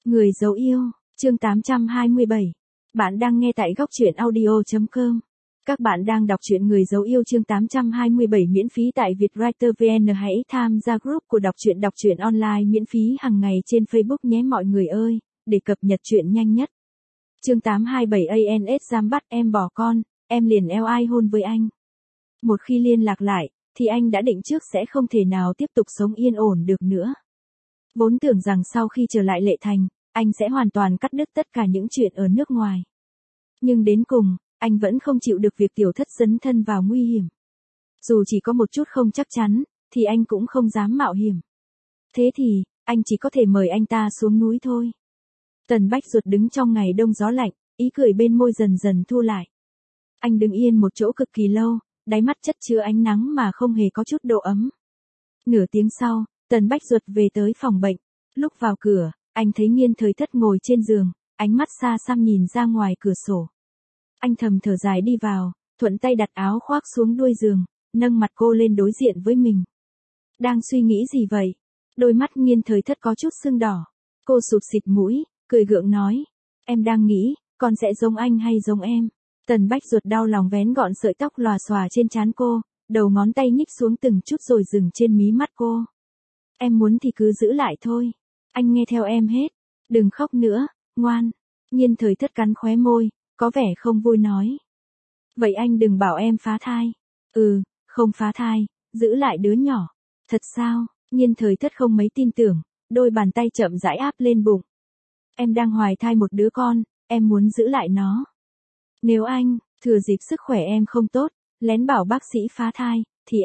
Người dấu yêu, chương 827. Bạn đang nghe tại góc truyện audio.com. Các bạn đang đọc truyện Người dấu yêu chương 827 miễn phí tại Vietwriter VN. Hãy tham gia group của đọc truyện online miễn phí hàng ngày trên Facebook nhé mọi người ơi, để cập nhật truyện nhanh nhất. Chương 827 ANS giam bắt em bỏ con, em liền eo ai hôn với anh. Một khi liên lạc lại, thì anh đã định trước sẽ không thể nào tiếp tục sống yên ổn được nữa. Vốn tưởng rằng sau khi trở lại Lệ Thành, anh sẽ hoàn toàn cắt đứt tất cả những chuyện ở nước ngoài. Nhưng đến cùng, anh vẫn không chịu được việc tiểu thất dấn thân vào nguy hiểm. Dù chỉ có một chút không chắc chắn, thì anh cũng không dám mạo hiểm. Thế thì, anh chỉ có thể mời anh ta xuống núi thôi. Tần Bách Duật đứng trong ngày đông gió lạnh, ý cười bên môi dần dần thu lại. Anh đứng yên một chỗ cực kỳ lâu, đáy mắt chất chứa ánh nắng mà không hề có chút độ ấm. Nửa tiếng sau, Tần Bách Duật về tới phòng bệnh. Lúc vào cửa, anh thấy Nghiên Thời Thất ngồi trên giường, ánh mắt xa xăm nhìn ra ngoài cửa sổ. Anh thầm thở dài đi vào, thuận tay đặt áo khoác xuống đuôi giường, nâng mặt cô lên đối diện với mình. Đang suy nghĩ gì vậy? Đôi mắt Nghiên Thời Thất có chút sưng đỏ. Cô sụp xịt mũi, cười gượng nói. Em đang nghĩ, con sẽ giống anh hay giống em? Tần Bách Duật đau lòng vén gọn sợi tóc lòa xòa trên trán cô, đầu ngón tay nhích xuống từng chút rồi dừng trên mí mắt cô. Em muốn thì cứ giữ lại thôi. Anh nghe theo em hết. Đừng khóc nữa, ngoan. Nghiên Thời Thất cắn khóe môi, có vẻ không vui nói. Vậy anh đừng bảo em phá thai. Không phá thai, giữ lại đứa nhỏ. Thật sao? Nghiên Thời Thất không mấy tin tưởng, đôi bàn tay chậm rãi áp lên bụng. Em đang hoài thai một đứa con, em muốn giữ lại nó. Nếu anh, thừa dịp sức khỏe em không tốt, lén bảo bác sĩ phá thai, thì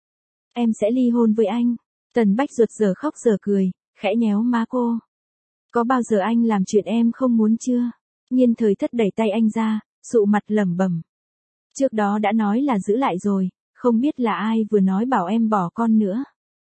em sẽ ly hôn với anh. Tần Bách Duật giờ khóc giờ cười, khẽ nhéo má cô. Có bao giờ anh làm chuyện em không muốn chưa? Nghiên Thời Thất đẩy tay anh ra, sụ mặt lẩm bẩm. Trước đó đã nói là giữ lại rồi, không biết là ai vừa nói bảo em bỏ con nữa.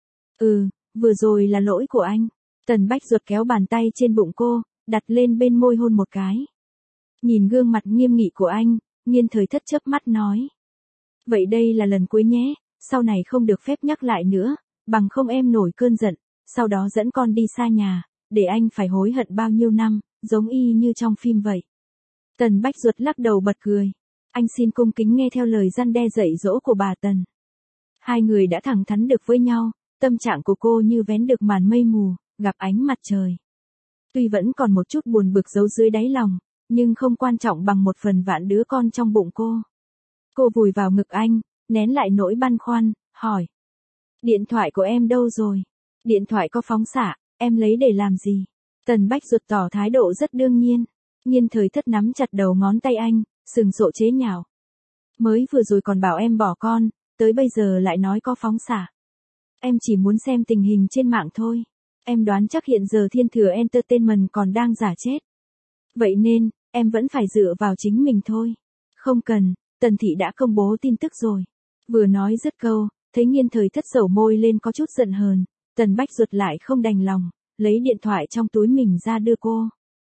Vừa rồi là lỗi của anh. Tần Bách Duật kéo bàn tay trên bụng cô, đặt lên bên môi hôn một cái. Nhìn gương mặt nghiêm nghị của anh, Nghiên Thời Thất chớp mắt nói. Vậy đây là lần cuối nhé, sau này không được phép nhắc lại nữa, bằng không em nổi cơn giận, sau đó dẫn con đi xa nhà, để anh phải hối hận bao nhiêu năm, giống y như trong phim vậy. Tần Bách Duật lắc đầu bật cười. Anh xin cung kính nghe theo lời răn đe dạy dỗ của bà Tần. Hai người đã thẳng thắn được với nhau, tâm trạng của cô như vén được màn mây mù, gặp ánh mặt trời. Tuy vẫn còn một chút buồn bực giấu dưới đáy lòng, nhưng không quan trọng bằng một phần vạn đứa con trong bụng cô. Cô vùi vào ngực anh, nén lại nỗi băn khoăn, hỏi. Điện thoại của em đâu rồi? Điện thoại có phóng xạ, em lấy để làm gì? Tần Bách Duật tỏ thái độ rất đương nhiên. Nghiên Thời Thất nắm chặt đầu ngón tay anh, sừng sộ chế nhạo. Mới vừa rồi còn bảo em bỏ con, tới bây giờ lại nói có phóng xạ. Em chỉ muốn xem tình hình trên mạng thôi. Em đoán chắc hiện giờ Thiên Thừa Entertainment còn đang giả chết. Vậy nên, em vẫn phải dựa vào chính mình thôi. Không cần, Tần Thị đã công bố tin tức rồi. Vừa nói dứt câu, thấy Nghiên Thời Thất sẩu môi lên có chút giận hờn, Tần Bách Duật lại không đành lòng, lấy điện thoại trong túi mình ra đưa cô.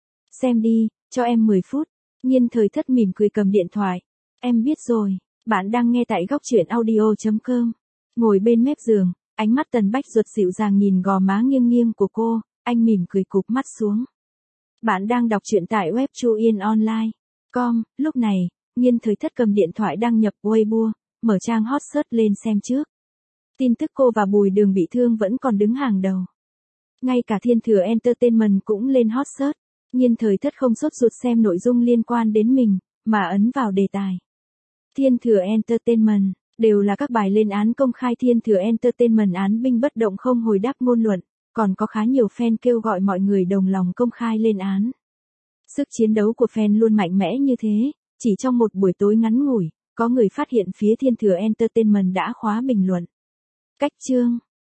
Xem đi, cho em 10 phút. Nghiên Thời Thất mỉm cười cầm điện thoại. Em biết rồi, bạn đang nghe tại góc truyện audio.com. Ngồi bên mép giường, ánh mắt Tần Bách Duật dịu dàng nhìn gò má nghiêng nghiêng của cô, anh mỉm cười cụp mắt xuống. Bạn đang đọc truyện tại web chuyenonline.com. Lúc này, Nghiên Thời Thất cầm điện thoại đăng nhập Weibo, mở trang hot search lên xem trước. Tin tức cô và Bùi Đường bị thương vẫn còn đứng hàng đầu. Ngay cả Thiên Thừa Entertainment cũng lên hot search. Nghiên Thời Thất không sốt ruột xem nội dung liên quan đến mình, mà ấn vào đề tài. Thiên Thừa Entertainment, đều là các bài lên án công khai Thiên Thừa Entertainment án binh bất động không hồi đáp ngôn luận, còn có khá nhiều fan kêu gọi mọi người đồng lòng công khai lên án. Sức chiến đấu của fan luôn mạnh mẽ như thế, chỉ trong một buổi tối ngắn ngủi, có người phát hiện phía Thiên Thừa Entertainment đã khóa bình luận. Cách chương